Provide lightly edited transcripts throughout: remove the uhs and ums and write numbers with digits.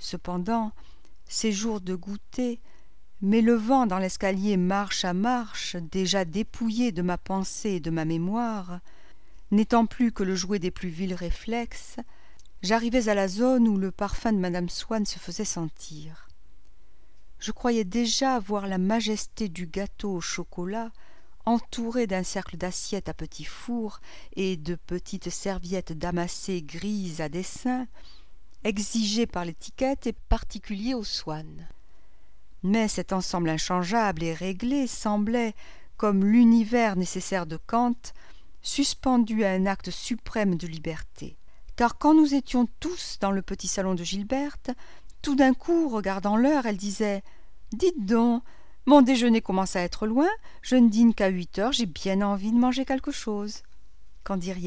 Cependant, ces jours de goûter, m'élevant dans l'escalier marche à marche, déjà dépouillé de ma pensée et de ma mémoire, n'étant plus que le jouet des plus vils réflexes, j'arrivais à la zone où le parfum de madame Swann se faisait sentir. Je croyais déjà voir la majesté du gâteau au chocolat, entouré d'un cercle d'assiettes à petits fours et de petites serviettes damassées grises à dessin, exigées par l'étiquette et particuliers aux Swann. Mais cet ensemble inchangeable et réglé semblait, comme l'univers nécessaire de Kant, suspendu à un acte suprême de liberté. Car quand nous étions tous dans le petit salon de Gilberte, tout d'un coup, regardant l'heure, elle disait « Dites donc, mon déjeuner commence à être loin, je ne dîne qu'à 8 heures, j'ai bien envie de manger quelque chose. Qu'en diriez-vous »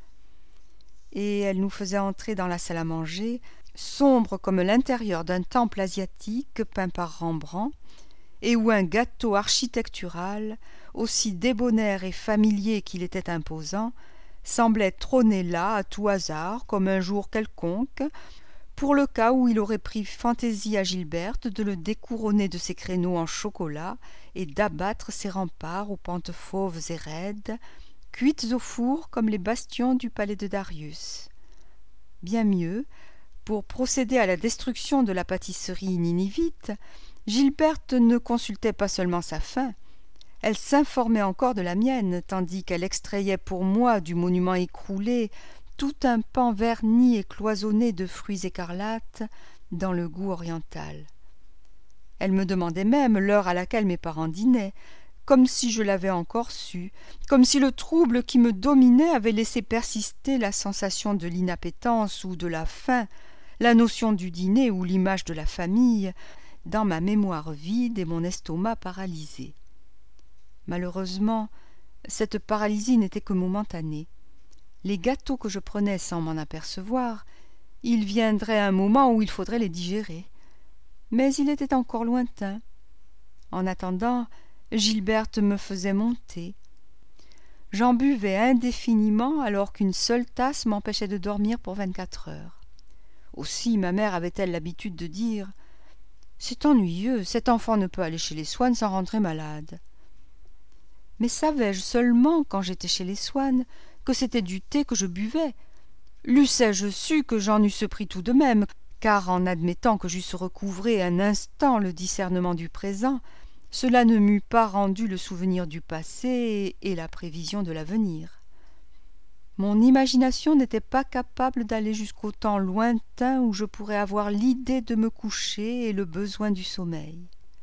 Et elle nous faisait entrer dans la salle à manger, sombre comme l'intérieur d'un temple asiatique peint par Rembrandt, et où un gâteau architectural, aussi débonnaire et familier qu'il était imposant, semblait trôner là à tout hasard, comme un jour quelconque, pour le cas où il aurait pris fantaisie à Gilberte de le découronner de ses créneaux en chocolat et d'abattre ses remparts aux pentes fauves et raides, cuites au four comme les bastions du palais de Darius. Bien mieux, pour procéder à la destruction de la pâtisserie ninivite, Gilberte ne consultait pas seulement sa faim, elle s'informait encore de la mienne, tandis qu'elle extrayait pour moi du monument écroulé tout un pan verni et cloisonné de fruits écarlates dans le goût oriental. Elle me demandait même l'heure à laquelle mes parents dînaient, comme si je l'avais encore su, comme si le trouble qui me dominait avait laissé persister la sensation de l'inappétence ou de la faim, la notion du dîner ou l'image de la famille, dans ma mémoire vide et mon estomac paralysé. Malheureusement, cette paralysie n'était que momentanée. Les gâteaux que je prenais sans m'en apercevoir, il viendrait un moment où il faudrait les digérer. Mais il était encore lointain. En attendant, Gilberte me faisait monter. J'en buvais indéfiniment alors qu'une seule tasse m'empêchait de dormir pour 24 heures. Aussi ma mère avait-elle l'habitude de dire « C'est ennuyeux, cet enfant ne peut aller chez les Swann sans rentrer malade. » Mais savais-je seulement, quand j'étais chez les Swann, que c'était du thé que je buvais? L'eussé-je su que j'en eusse pris tout de même, car en admettant que j'eusse recouvré un instant le discernement du présent, cela ne m'eût pas rendu le souvenir du passé et la prévision de l'avenir. Mon imagination n'était pas capable d'aller jusqu'au temps lointain où je pourrais avoir l'idée de me coucher et le besoin du sommeil.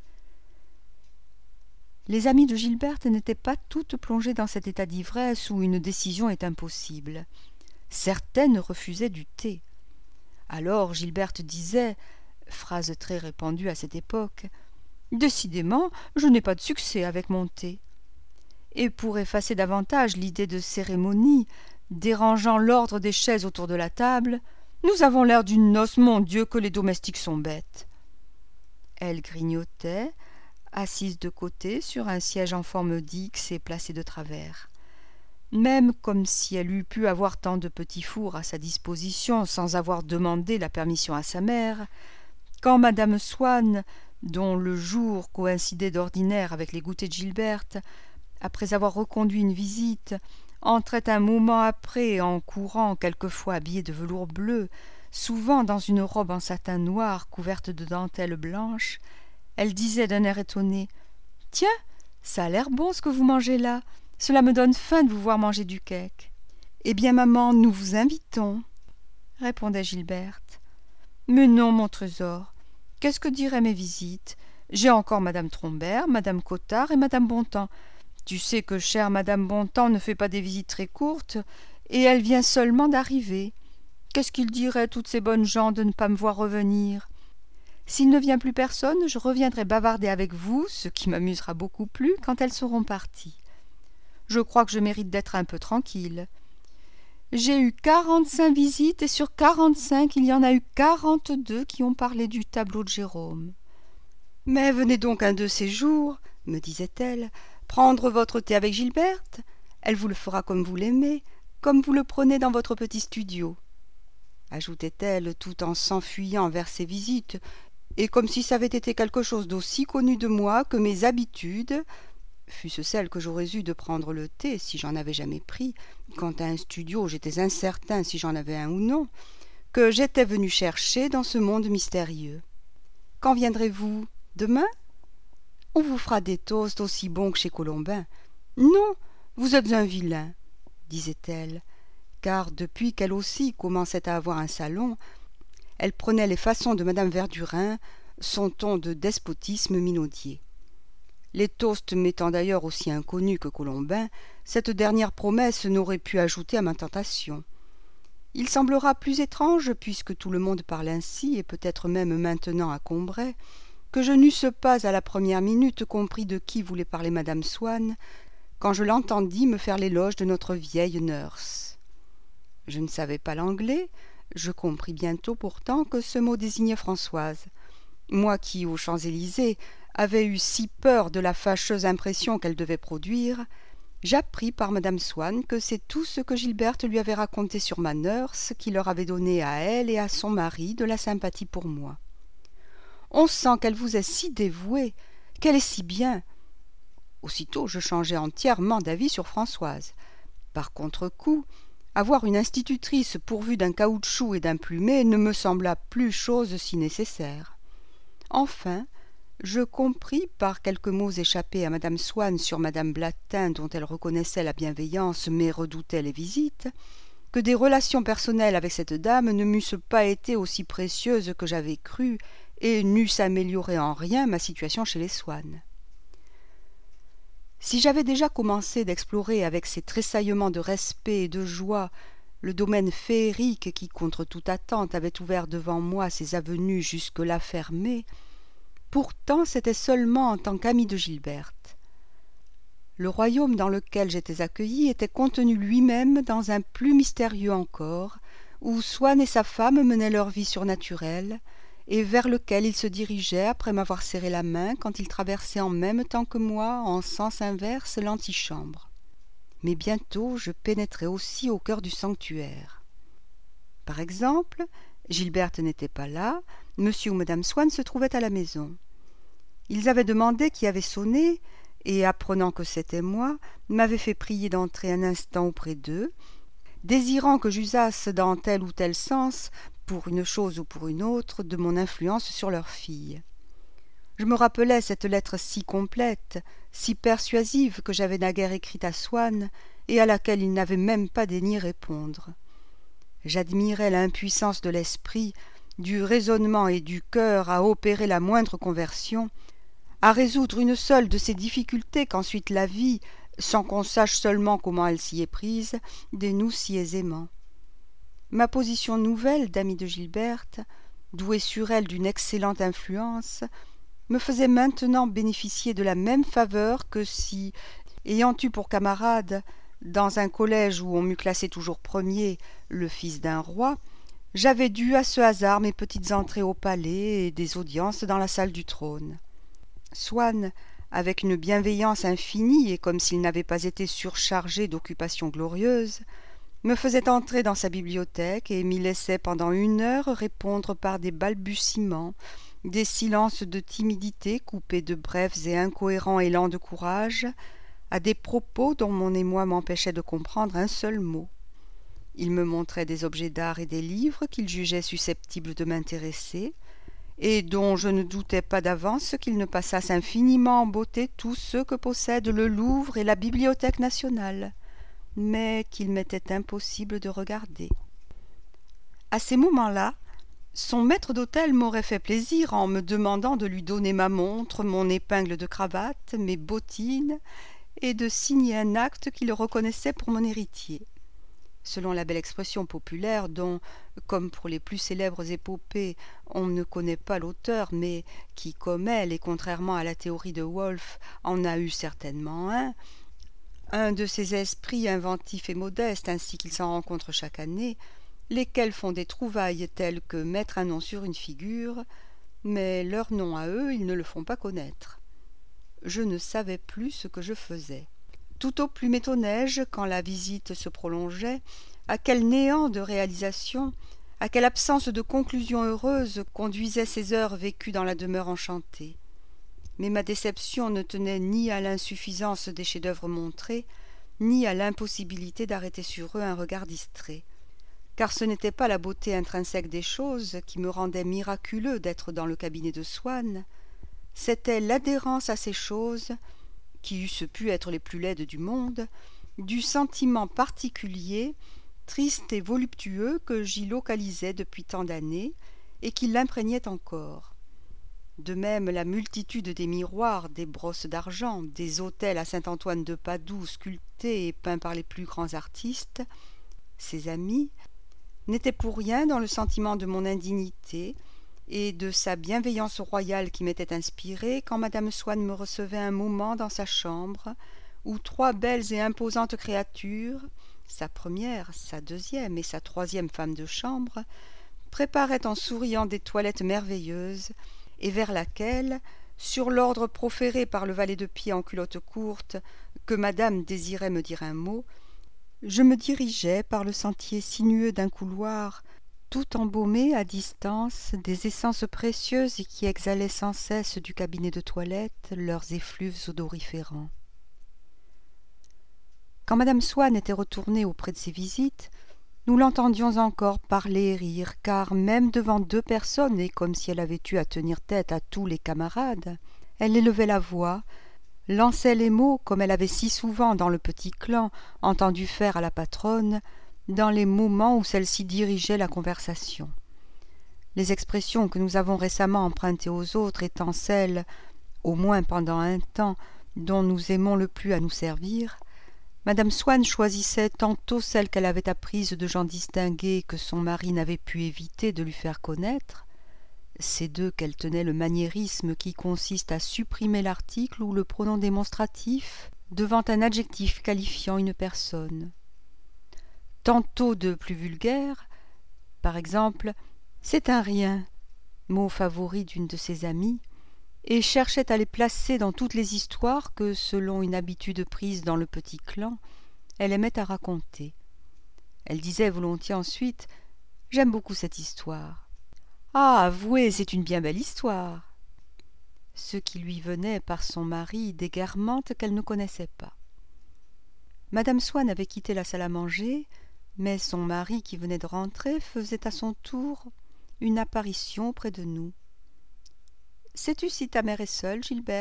Les amies de Gilberte n'étaient pas toutes plongées dans cet état d'ivresse où une décision est impossible. Certaines refusaient du thé. Alors Gilberte disait, phrase très répandue à cette époque, « Décidément, je n'ai pas de succès avec mon thé. » Et pour effacer davantage l'idée de cérémonie, dérangeant l'ordre des chaises autour de la table, « Nous avons l'air d'une noce, mon Dieu, que les domestiques sont bêtes. » Elle grignotait, assise de côté sur un siège en forme d'X et placé de travers. Même comme si elle eût pu avoir tant de petits fours à sa disposition sans avoir demandé la permission à sa mère, quand madame Swann, dont le jour coïncidait d'ordinaire avec les goûters de Gilberte, après avoir reconduit une visite, entrait un moment après en courant, quelquefois habillée de velours bleu, souvent dans une robe en satin noir couverte de dentelles blanches, elle disait d'un air étonné « Tiens, ça a l'air bon ce que vous mangez là. Cela me donne faim de vous voir manger du cake. »« Eh bien, maman, nous vous invitons, » répondait Gilberte. « Mais non, mon trésor. Qu'est-ce que diraient mes visites? J'ai encore madame Trombert, madame Cottard et madame Bontemps. Tu sais que chère madame Bontemps ne fait pas des visites très courtes, et elle vient seulement d'arriver. Qu'est-ce qu'ils diraient, toutes ces bonnes gens, de ne pas me voir revenir? S'il ne vient plus personne, je reviendrai bavarder avec vous, ce qui m'amusera beaucoup plus quand elles seront parties. Je crois que je mérite d'être un peu tranquille. J'ai eu 45 visites, et sur 45, il y en a eu 42 qui ont parlé du tableau de Gérôme. Mais venez donc un de ces jours, me disait-elle, prendre votre thé avec Gilberte. Elle vous le fera comme vous l'aimez, comme vous le prenez dans votre petit studio. ajoutait-elle tout en s'enfuyant vers ses visites, et comme si ça avait été quelque chose d'aussi connu de moi que mes habitudes, fût-ce celle que j'aurais eue de prendre le thé si j'en avais jamais pris, quant à un studio j'étais incertain si j'en avais un ou non, que j'étais venu chercher dans ce monde mystérieux. Quand viendrez-vous? Demain? On vous fera des toasts aussi bons que chez Colombin. Non, vous êtes un vilain, disait-elle, car depuis qu'elle aussi commençait à avoir un salon, elle prenait les façons de madame Verdurin, son ton de despotisme minaudier. Les toasts m'étant d'ailleurs aussi inconnus que Colombin, cette dernière promesse n'aurait pu ajouter à ma tentation. Il semblera plus étrange, puisque tout le monde parle ainsi, et peut-être même maintenant à Combray, que je n'eusse pas à la première minute compris de qui voulait parler madame Swann, quand je l'entendis me faire l'éloge de notre vieille nurse. Je ne savais pas l'anglais, je compris bientôt pourtant que ce mot désignait Françoise. Moi qui, aux Champs-Élysées, avais eu si peur de la fâcheuse impression qu'elle devait produire, j'appris par madame Swann que c'est tout ce que Gilberte lui avait raconté sur ma nurse qui leur avait donné à elle et à son mari de la sympathie pour moi. On sent qu'elle vous est si dévouée, qu'elle est si bien. Aussitôt je changeai entièrement d'avis sur Françoise. Par contre-coup, avoir une institutrice pourvue d'un caoutchouc et d'un plumet ne me sembla plus chose si nécessaire. Enfin, je compris par quelques mots échappés à madame Swann sur madame Blatin, dont elle reconnaissait la bienveillance mais redoutait les visites, que des relations personnelles avec cette dame ne m'eussent pas été aussi précieuses que j'avais cru et n'eussent amélioré en rien ma situation chez les Swann. Si j'avais déjà commencé d'explorer avec ces tressaillements de respect et de joie le domaine féerique qui, contre toute attente, avait ouvert devant moi ses avenues jusque-là fermées, pourtant c'était seulement en tant qu'ami de Gilberte. Le royaume dans lequel j'étais accueilli était contenu lui-même dans un plus mystérieux encore, où Swann et sa femme menaient leur vie surnaturelle, et vers lequel ils se dirigeaient après m'avoir serré la main quand ils traversaient en même temps que moi, en sens inverse, l'antichambre. Mais bientôt je pénétrai aussi au cœur du sanctuaire. Par exemple, Gilberte n'était pas là, monsieur ou madame Swann se trouvaient à la maison. Ils avaient demandé qui avait sonné, et apprenant que c'était moi, m'avaient fait prier d'entrer un instant auprès d'eux, désirant que j'usasse dans tel ou tel sens, pour une chose ou pour une autre, de mon influence sur leur fille. Je me rappelais cette lettre si complète, si persuasive que j'avais naguère écrite à Swann, et à laquelle il n'avait même pas daigné répondre. J'admirais l'impuissance de l'esprit, du raisonnement et du cœur à opérer la moindre conversion, à résoudre une seule de ces difficultés qu'ensuite la vie, sans qu'on sache seulement comment elle s'y est prise, dénoue si aisément. Ma position nouvelle d'amie de Gilberte, douée sur elle d'une excellente influence, me faisait maintenant bénéficier de la même faveur que si, ayant eu pour camarade, dans un collège où on m'eût classé toujours premier, le fils d'un roi, j'avais dû à ce hasard mes petites entrées au palais et des audiences dans la salle du trône. Swann, avec une bienveillance infinie et comme s'il n'avait pas été surchargé d'occupations glorieuses, me faisait entrer dans sa bibliothèque et m'y laissait pendant 1 heure répondre par des balbutiements, des silences de timidité coupés de brefs et incohérents élans de courage, à des propos dont mon émoi m'empêchait de comprendre un seul mot. Il me montrait des objets d'art et des livres qu'il jugeait susceptibles de m'intéresser, et dont je ne doutais pas d'avance qu'ils ne passassent infiniment en beauté tous ceux que possèdent le Louvre et la Bibliothèque nationale, mais qu'il m'était impossible de regarder. À ces moments-là, son maître d'hôtel m'aurait fait plaisir en me demandant de lui donner ma montre, mon épingle de cravate, mes bottines, et de signer un acte qui le reconnaissait pour mon héritier. Selon la belle expression populaire dont, comme pour les plus célèbres épopées, on ne connaît pas l'auteur, mais qui, comme elle, et contrairement à la théorie de Wolff, en a eu certainement un de ces esprits inventifs et modestes, ainsi qu'il s'en rencontre chaque année, lesquels font des trouvailles telles que mettre un nom sur une figure, mais leur nom à eux, ils ne le font pas connaître. Je ne savais plus ce que je faisais. Tout au plus m'étonnais-je, quand la visite se prolongeait, à quel néant de réalisation, à quelle absence de conclusion heureuse conduisaient ces heures vécues dans la demeure enchantée. Mais ma déception ne tenait ni à l'insuffisance des chefs-d'œuvre montrés, ni à l'impossibilité d'arrêter sur eux un regard distrait. Car ce n'était pas la beauté intrinsèque des choses qui me rendait miraculeux d'être dans le cabinet de Swann, c'était l'adhérence à ces choses, qui eussent pu être les plus laides du monde, du sentiment particulier, triste et voluptueux que j'y localisais depuis tant d'années et qui l'imprégnait encore. De même, la multitude des miroirs, des brosses d'argent, des autels à Saint-Antoine de Padoue sculptés et peints par les plus grands artistes, ses amis, n'étaient pour rien dans le sentiment de mon indignité et de sa bienveillance royale qui m'était inspirée quand madame Swann me recevait un moment dans sa chambre, où 3 belles et imposantes créatures, sa première, sa deuxième et sa troisième femme de chambre, préparaient en souriant des toilettes merveilleuses, et vers laquelle, sur l'ordre proféré par le valet de pied en culotte courte, que madame désirait me dire un mot, je me dirigeais par le sentier sinueux d'un couloir, tout embaumé à distance des essences précieuses qui exhalaient sans cesse du cabinet de toilette leurs effluves odoriférants. Quand madame Swann était retournée auprès de ses visites, nous l'entendions encore parler et rire, car même devant 2 personnes, et comme si elle avait eu à tenir tête à tous les camarades, elle élevait la voix, lançait les mots comme elle avait si souvent dans le petit clan entendu faire à la patronne, dans les moments où celle-ci dirigeait la conversation. Les expressions que nous avons récemment empruntées aux autres étant celles, au moins pendant un temps, dont nous aimons le plus à nous servir, madame Swann choisissait tantôt celles qu'elle avait apprises de gens distingués que son mari n'avait pu éviter de lui faire connaître, ces 2 qu'elle tenait le maniérisme qui consiste à supprimer l'article ou le pronom démonstratif devant un adjectif qualifiant une personne. Tantôt de plus vulgaires, par exemple « c'est un rien », mot favori d'une de ses amies, et cherchait à les placer dans toutes les histoires que, selon une habitude prise dans le petit clan, elle aimait à raconter. Elle disait volontiers ensuite « j'aime beaucoup cette histoire ». « Ah, avouez, c'est une bien belle histoire !» Ce qui lui venait par son mari des guermantes qu'elle ne connaissait pas. Madame Swann avait quitté la salle à manger, mais son mari, qui venait de rentrer, faisait à son tour une apparition près de nous. « Sais-tu si ta mère est seule, Gilberte ?»«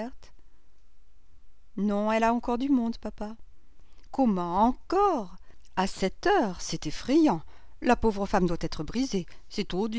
Non, elle a encore du monde, papa. »« Comment encore ? À 7 heures, c'est effrayant. La pauvre femme doit être brisée, c'est odieux. »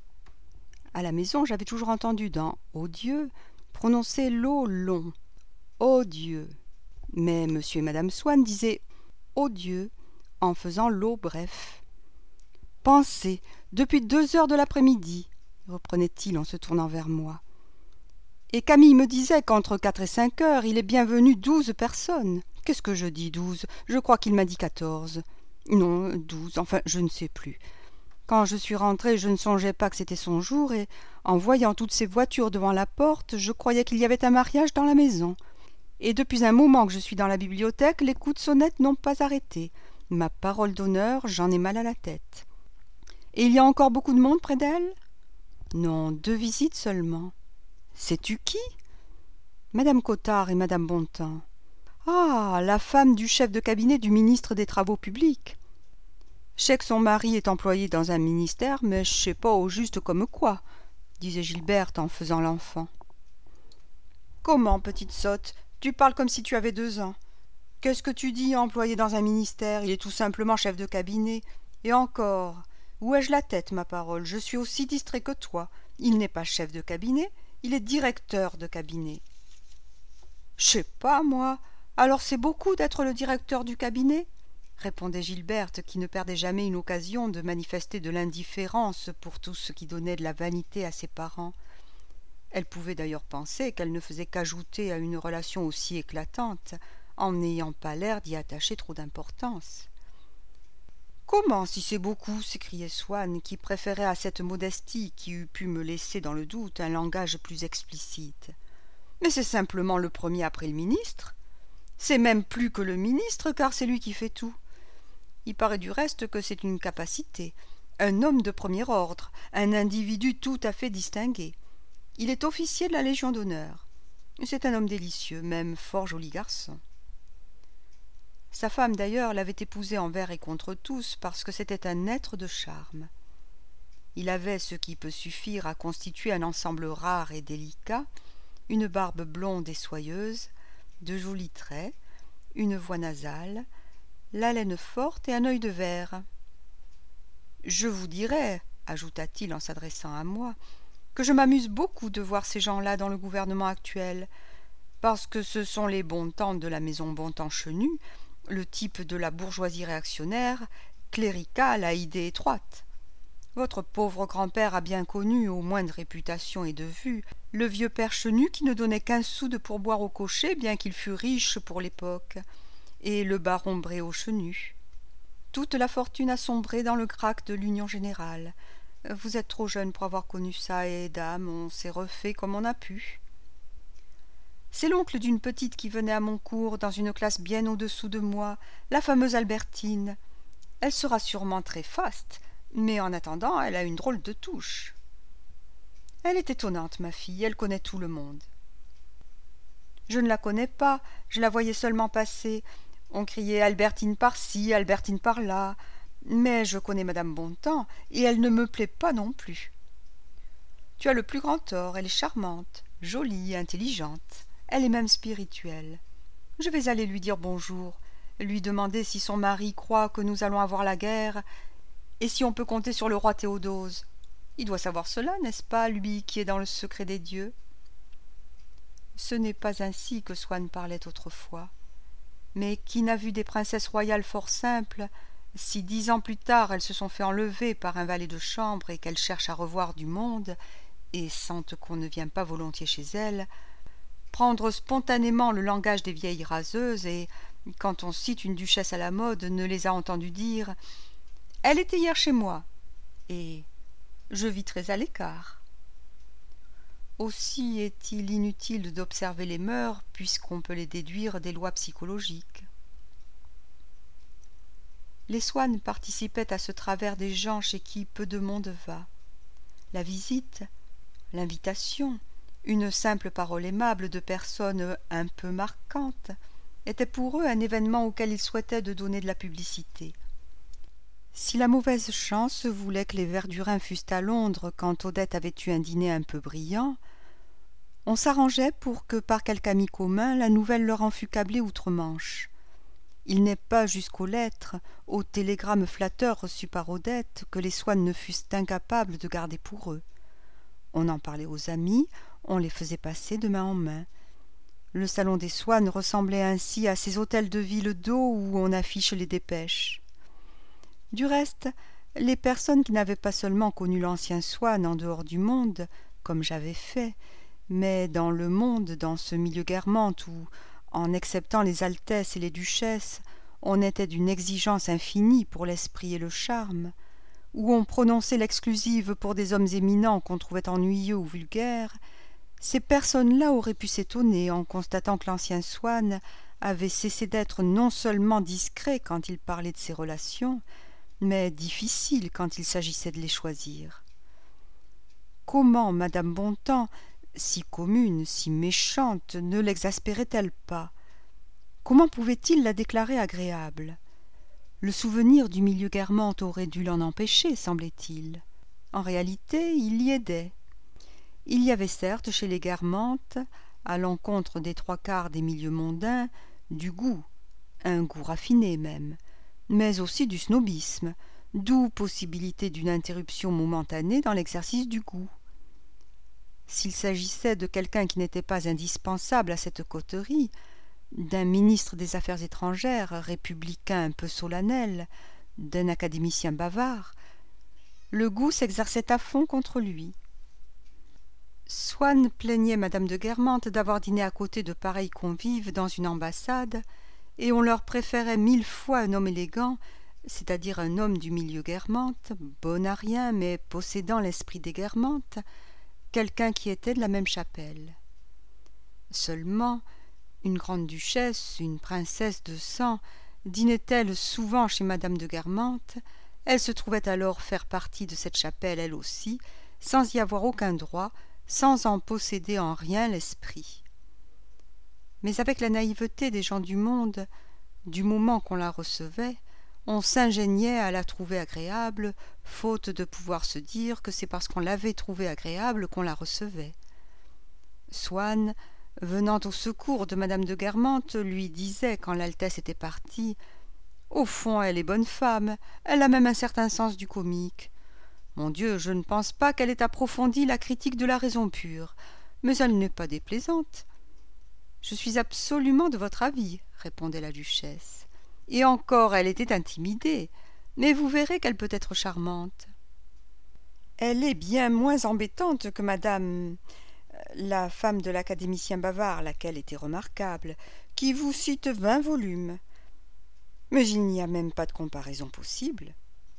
À la maison, j'avais toujours entendu dans « odieux » prononcer l'o long, « odieux ». Mais monsieur et madame Swann disaient « odieux » en faisant l'eau bref. « Pensez, depuis 2 heures de l'après-midi, » reprenait-il en se tournant vers moi. « Et Camille me disait qu'entre 4 et 5 heures, il est bien venu 12 personnes. Qu'est-ce que je dis, 12 ? Je crois qu'il m'a dit 14. Non, 12, enfin, je ne sais plus. Quand je suis rentrée, je ne songeais pas que c'était son jour, et, en voyant toutes ces voitures devant la porte, je croyais qu'il y avait un mariage dans la maison. Et depuis un moment que je suis dans la bibliothèque, les coups de sonnette n'ont pas arrêté. Ma parole d'honneur, j'en ai mal à la tête. Et il y a encore beaucoup de monde près d'elle ? Non, 2 visites seulement. Sais-tu qui ? Madame Cottard et madame Bontemps. Ah, la femme du chef de cabinet du ministre des Travaux publics. Je sais que son mari est employé dans un ministère, mais je sais pas au juste comme quoi, disait Gilberte en faisant l'enfant. Comment, petite sotte, tu parles comme si tu avais 2 ans. Qu'est-ce que tu dis, employé dans un ministère ? Il est tout simplement chef de cabinet. Et encore, où ai-je la tête, ma parole ? Je suis aussi distrait que toi. Il n'est pas chef de cabinet, il est directeur de cabinet. Je sais pas, moi. Alors c'est beaucoup d'être le directeur du cabinet ? Répondait Gilberte, qui ne perdait jamais une occasion de manifester de l'indifférence pour tout ce qui donnait de la vanité à ses parents. Elle pouvait d'ailleurs penser qu'elle ne faisait qu'ajouter à une relation aussi éclatante, en n'ayant pas l'air d'y attacher trop d'importance. « Comment, si c'est beaucoup ?» s'écriait Swann, qui préférait à cette modestie qui eût pu me laisser dans le doute un langage plus explicite. « Mais c'est simplement le premier après le ministre. C'est même plus que le ministre, car c'est lui qui fait tout. Il paraît du reste que c'est une capacité. Un homme de premier ordre, un individu tout à fait distingué. Il est officier de la Légion d'honneur. C'est un homme délicieux, même fort joli garçon. Sa femme, d'ailleurs, l'avait épousé envers et contre tous parce que c'était un être de charme. Il avait ce qui peut suffire à constituer un ensemble rare et délicat, une barbe blonde et soyeuse, de jolis traits, une voix nasale, l'haleine forte et un œil de verre. « Je vous dirais, ajouta-t-il en s'adressant à moi, que je m'amuse beaucoup de voir ces gens-là dans le gouvernement actuel, parce que ce sont les Bontemps de la maison Bontemps-Chenu, le type de la bourgeoisie réactionnaire, cléricale à idées étroites. Votre pauvre grand-père a bien connu, au moins de réputation et de vue, le vieux père Chenu qui ne donnait qu'1 sou de pourboire au cocher, bien qu'il fût riche pour l'époque, et le baron Bréau-Chenu. Toute la fortune a sombré dans le crack de l'Union générale. Vous êtes trop jeune pour avoir connu ça, et dame, on s'est refait comme on a pu. C'est l'oncle d'une petite qui venait à mon cours, dans une classe bien au-dessous de moi, la fameuse Albertine. Elle sera sûrement très faste, mais en attendant, elle a une drôle de touche. Elle est étonnante, ma fille, elle connaît tout le monde. Je ne la connais pas, je la voyais seulement passer. On criait Albertine par-ci, Albertine par-là, mais je connais madame Bontemps, et elle ne me plaît pas non plus. Tu as le plus grand tort, elle est charmante, jolie, intelligente, elle est même spirituelle. Je vais aller lui dire bonjour, lui demander si son mari croit que nous allons avoir la guerre, et si on peut compter sur le roi Théodose. Il doit savoir cela, n'est-ce pas, lui qui est dans le secret des dieux? Ce n'est pas ainsi que Swann parlait autrefois. Mais qui n'a vu des princesses royales fort simples, si 10 ans plus tard elles se sont fait enlever par un valet de chambre et qu'elles cherchent à revoir du monde, et sentent qu'on ne vient pas volontiers chez elles, prendre spontanément le langage des vieilles raseuses, et, quand on cite une duchesse à la mode, ne les a entendues dire « Elle était hier chez moi » et « Je vis très à l'écart ». Aussi est-il inutile d'observer les mœurs, puisqu'on peut les déduire des lois psychologiques. Les Swann participaient à ce travers des gens chez qui peu de monde va. La visite, l'invitation, une simple parole aimable de personnes un peu marquantes, était pour eux un événement auquel ils souhaitaient de donner de la publicité. Si la mauvaise chance voulait que les Verdurins fussent à Londres quand Odette avait eu un dîner un peu brillant, on s'arrangeait pour que par quelque ami commun la nouvelle leur en fût câblée outre-Manche. Il n'est pas jusqu'aux lettres, aux télégrammes flatteurs reçus par Odette, que les Swann ne fussent incapables de garder pour eux. On en parlait aux amis, on les faisait passer de main en main. Le salon des Swann ressemblait ainsi à ces hôtels de ville d'eau où on affiche les dépêches. Du reste, les personnes qui n'avaient pas seulement connu l'ancien Swann en dehors du monde, comme j'avais fait, mais dans le monde, dans ce milieu guermantes où, en exceptant les altesses et les duchesses, on était d'une exigence infinie pour l'esprit et le charme, où on prononçait l'exclusive pour des hommes éminents qu'on trouvait ennuyeux ou vulgaires, ces personnes-là auraient pu s'étonner en constatant que l'ancien Swann avait cessé d'être non seulement discret quand il parlait de ses relations, mais difficile quand il s'agissait de les choisir. Comment madame Bontemps, si commune, si méchante, ne l'exaspérait-elle pas? Comment pouvait-il la déclarer agréable? Le souvenir du milieu guermantes aurait dû l'en empêcher, semblait-il. En réalité, il y aidait. Il y avait certes chez les guermantes, à l'encontre des 3/4 des milieux mondains, du goût, un goût raffiné même, mais aussi du snobisme, d'où possibilité d'une interruption momentanée dans l'exercice du goût. S'il s'agissait de quelqu'un qui n'était pas indispensable à cette coterie, d'un ministre des Affaires étrangères, républicain un peu solennel, d'un académicien bavard, le goût s'exerçait à fond contre lui. Swann plaignait madame de Guermantes d'avoir dîné à côté de pareils convives dans une ambassade, et on leur préférait 1000 fois un homme élégant, c'est-à-dire un homme du milieu guermantes, bon à rien mais possédant l'esprit des guermantes, quelqu'un qui était de la même chapelle. Seulement, une grande duchesse, une princesse de sang, dînait-elle souvent chez madame de Guermantes, Elle se trouvait alors faire partie de cette chapelle elle aussi, sans y avoir aucun droit, sans en posséder en rien l'esprit. Mais avec la naïveté des gens du monde, du moment qu'on la recevait, on s'ingéniait à la trouver agréable, faute de pouvoir se dire que c'est parce qu'on l'avait trouvée agréable qu'on la recevait. Swann, venant au secours de madame de Guermantes, lui disait, quand l'Altesse était partie, « Au fond, elle est bonne femme, elle a même un certain sens du comique. Mon Dieu, je ne pense pas qu'elle ait approfondi la critique de la raison pure, mais elle n'est pas déplaisante. » « Je suis absolument de votre avis, » répondait la duchesse. « Et encore, elle était intimidée, mais vous verrez qu'elle peut être charmante. »« Elle est bien moins embêtante que madame, la femme de l'académicien bavard, laquelle était remarquable, qui vous cite 20 volumes. Mais il n'y a même pas de comparaison possible. »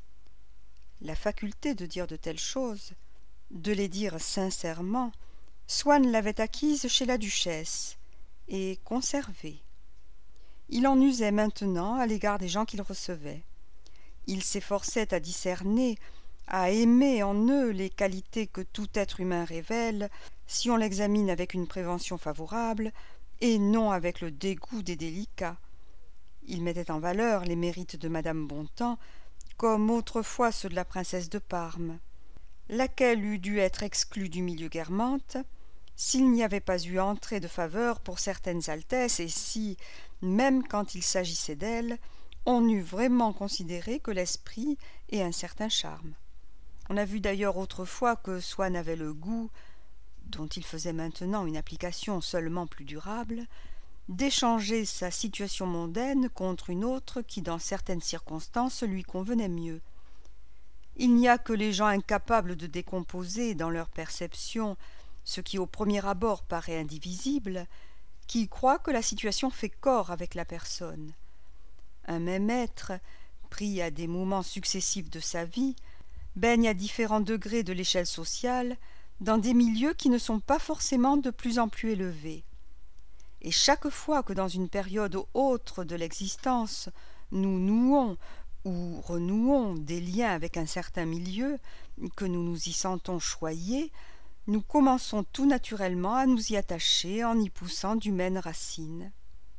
La faculté de dire de telles choses, de les dire sincèrement, Swann l'avait acquise chez la duchesse, et conservée. Il en usait maintenant à l'égard des gens qu'il recevait. Il s'efforçait à discerner, à aimer en eux les qualités que tout être humain révèle, si on l'examine avec une prévention favorable, et non avec le dégoût des délicats. Il mettait en valeur les mérites de madame Bontems, comme autrefois ceux de la princesse de Parme, laquelle eût dû être exclue du milieu Guermantes, s'il n'y avait pas eu entrée de faveur pour certaines altesses, et si, même quand il s'agissait d'elle, on eût vraiment considéré que l'esprit ait un certain charme. On a vu d'ailleurs autrefois que Swann avait le goût, dont il faisait maintenant une application seulement plus durable, d'échanger sa situation mondaine contre une autre qui, dans certaines circonstances, lui convenait mieux. Il n'y a que les gens incapables de décomposer dans leur perception ce qui au premier abord paraît indivisible, qui croient que la situation fait corps avec la personne. Un même être, pris à des moments successifs de sa vie, baigne à différents degrés de l'échelle sociale dans des milieux qui ne sont pas forcément de plus en plus élevés. Et chaque fois que dans une période autre de l'existence nous nouons ou renouons des liens avec un certain milieu, que nous nous y sentons choyés, nous commençons tout naturellement à nous y attacher en y poussant d'humaines racines.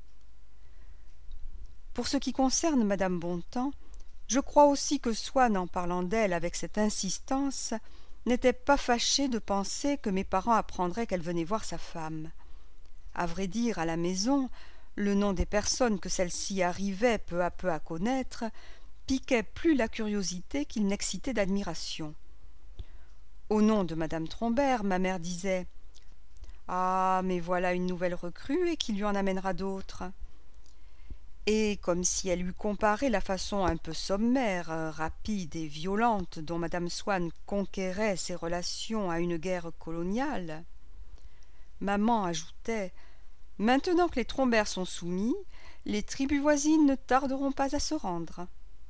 Pour ce qui concerne madame Bontems, je crois aussi que Swann, en parlant d'elle avec cette insistance, n'était pas fâché de penser que mes parents apprendraient qu'elle venait voir sa femme. À vrai dire, à la maison, le nom des personnes que celle-ci arrivait peu à peu à connaître piquait plus la curiosité qu'il n'excitait d'admiration. Au nom de madame Trombert, ma mère disait « Ah, mais voilà une nouvelle recrue et qui lui en amènera d'autres. » Et comme si elle eût comparé la façon un peu sommaire, rapide et violente dont madame Swann conquérait ses relations à une guerre coloniale, maman ajoutait « Maintenant que les Trombert sont soumis, les tribus voisines ne tarderont pas à se rendre. »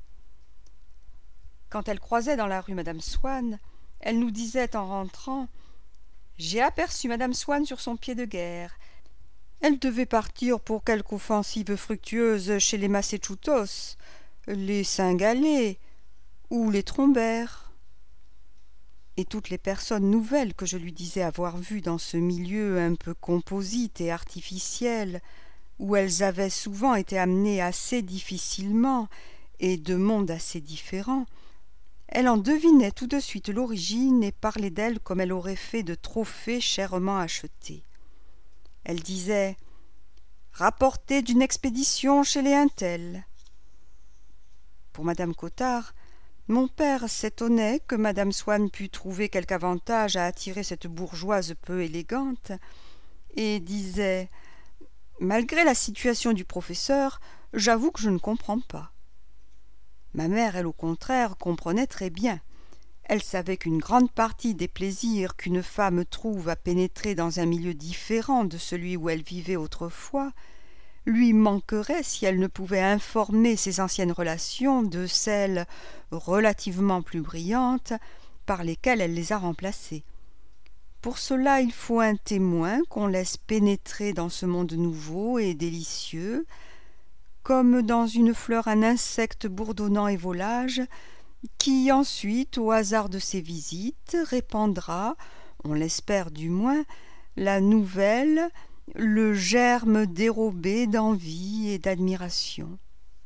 Quand elle croisait dans la rue madame Swann, elle nous disait en rentrant « J'ai aperçu madame Swann sur son pied de guerre. Elle devait partir pour quelque offensive fructueuse chez les Masséchutos, les Saint-Galais ou les Trombert. » Et toutes les personnes nouvelles que je lui disais avoir vues dans ce milieu un peu composite et artificiel, où elles avaient souvent été amenées assez difficilement et de mondes assez différents, elle en devinait tout de suite l'origine et parlait d'elle comme elle aurait fait de trophées chèrement achetés. Elle disait « Rapporté d'une expédition chez les Untel ». Pour madame Cottard, mon père s'étonnait que madame Swann pût trouver quelque avantage à attirer cette bourgeoise peu élégante, et disait « Malgré la situation du professeur, j'avoue que je ne comprends pas. » Ma mère, elle, au contraire, comprenait très bien. Elle savait qu'une grande partie des plaisirs qu'une femme trouve à pénétrer dans un milieu différent de celui où elle vivait autrefois lui manquerait si elle ne pouvait informer ses anciennes relations de celles relativement plus brillantes par lesquelles elle les a remplacées. Pour cela, il faut un témoin qu'on laisse pénétrer dans ce monde nouveau et délicieux, comme dans une fleur un insecte bourdonnant et volage, qui ensuite, au hasard de ses visites, répandra, on l'espère du moins, la nouvelle, le germe dérobé d'envie et d'admiration.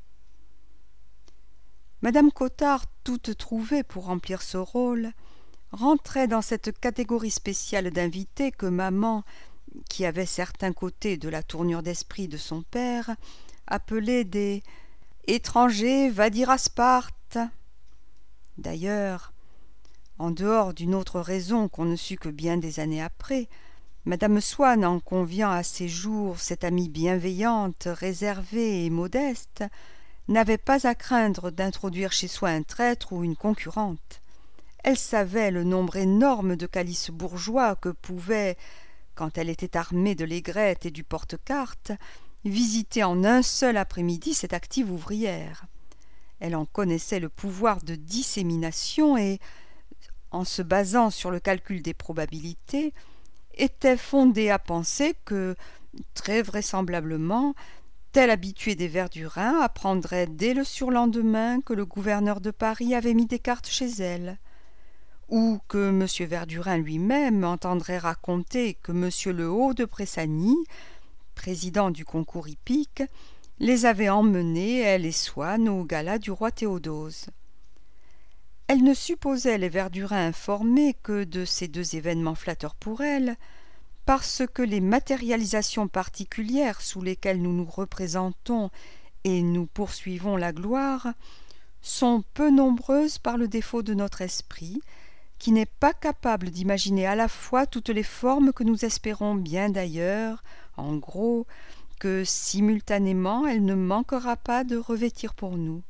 Madame Cottard, toute trouvée pour remplir ce rôle, rentrait dans cette catégorie spéciale d'invités que maman, qui avait certains côtés de la tournure d'esprit de son père, appelait des « étrangers, va dire à Sparte ». D'ailleurs, en dehors d'une autre raison qu'on ne sut que bien des années après, madame Swann, en conviant à ses jours cette amie bienveillante, réservée et modeste, n'avait pas à craindre d'introduire chez soi un traître ou une concurrente. Elle savait le nombre énorme de calices bourgeois que pouvait, quand elle était armée de l'aigrette et du porte-cartes, visiter en un seul après-midi cette active ouvrière. Elle en connaissait le pouvoir de dissémination et, en se basant sur le calcul des probabilités, était fondée à penser que, très vraisemblablement, tel habitué des Verdurins apprendrait dès le surlendemain que le gouverneur de Paris avait mis des cartes chez elle, ou que M. Verdurin lui-même entendrait raconter que M. Le Haut de Pressagny, président du concours hippique, les avait emmenés, elle et Swann, au gala du roi Théodose. Elle ne supposait les Verdurins informés que de ces deux événements flatteurs pour elle, parce que les matérialisations particulières sous lesquelles nous nous représentons et nous poursuivons la gloire sont peu nombreuses par le défaut de notre esprit, qui n'est pas capable d'imaginer à la fois toutes les formes que nous espérons bien d'ailleurs, en gros, que simultanément elle ne manquera pas de revêtir pour nous.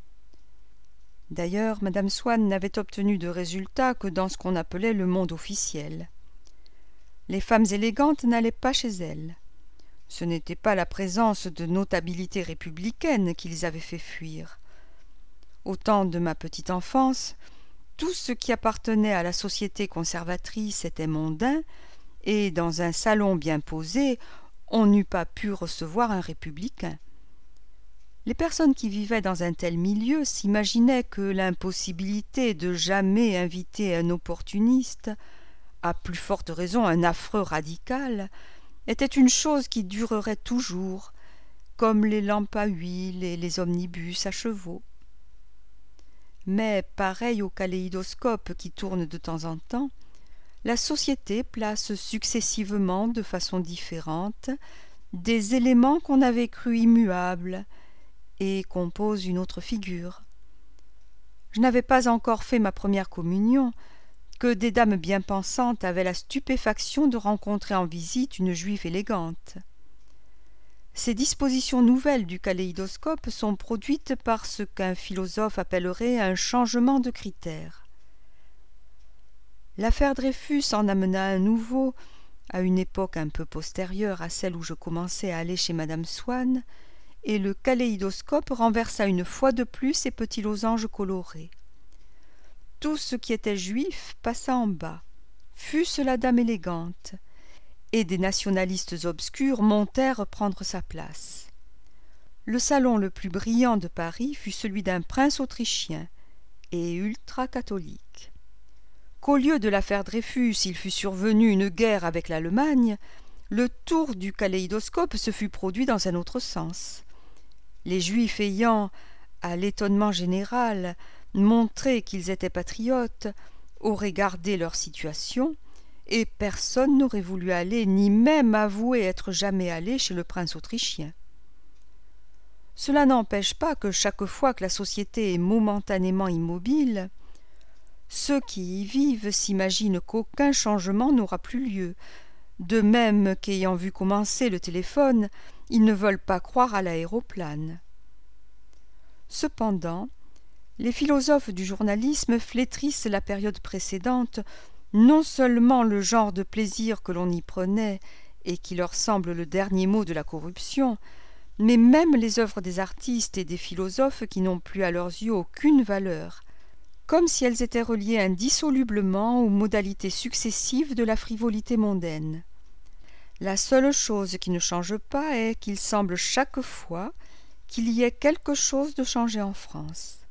D'ailleurs, madame Swann n'avait obtenu de résultat que dans ce qu'on appelait le monde officiel. Les femmes élégantes n'allaient pas chez elle. Ce n'était pas la présence de notabilités républicaines qui les avait fait fuir. Au temps de ma petite enfance, tout ce qui appartenait à la société conservatrice était mondain, et dans un salon bien posé, on n'eût pas pu recevoir un républicain. Les personnes qui vivaient dans un tel milieu s'imaginaient que l'impossibilité de jamais inviter un opportuniste, à plus forte raison un affreux radical, était une chose qui durerait toujours, comme les lampes à huile et les omnibus à chevaux. Mais, pareil au kaléidoscope qui tourne de temps en temps, la société place successivement, de façon différente, des éléments qu'on avait crus immuables et compose une autre figure. Je n'avais pas encore fait ma première communion que des dames bien pensantes avaient la stupéfaction de rencontrer en visite une juive élégante. Ces dispositions nouvelles du kaléidoscope sont produites par ce qu'un philosophe appellerait un changement de critères. L'affaire Dreyfus en amena un nouveau, à une époque un peu postérieure à celle où je commençai à aller chez madame Swann, et le kaléidoscope renversa une fois de plus ses petits losanges colorés. Tout ce qui était juif passa en bas, fût-ce la dame élégante, et des nationalistes obscurs montèrent prendre sa place. Le salon le plus brillant de Paris fut celui d'un prince autrichien et ultra-catholique. Qu'au lieu de l'affaire Dreyfus il fût survenu une guerre avec l'Allemagne, le tour du kaléidoscope se fut produit dans un autre sens. Les Juifs ayant, à l'étonnement général, montré qu'ils étaient patriotes, auraient gardé leur situation, et personne n'aurait voulu aller, ni même avouer être jamais allé chez le prince autrichien. Cela n'empêche pas que chaque fois que la société est momentanément immobile, ceux qui y vivent s'imaginent qu'aucun changement n'aura plus lieu, de même qu'ayant vu commencer le téléphone, ils ne veulent pas croire à l'aéroplane. Cependant, les philosophes du journalisme flétrissent la période précédente, non seulement le genre de plaisir que l'on y prenait et qui leur semble le dernier mot de la corruption, mais même les œuvres des artistes et des philosophes qui n'ont plus à leurs yeux aucune valeur, comme si elles étaient reliées indissolublement aux modalités successives de la frivolité mondaine. La seule chose qui ne change pas est qu'il semble chaque fois qu'il y ait quelque chose de changé en France.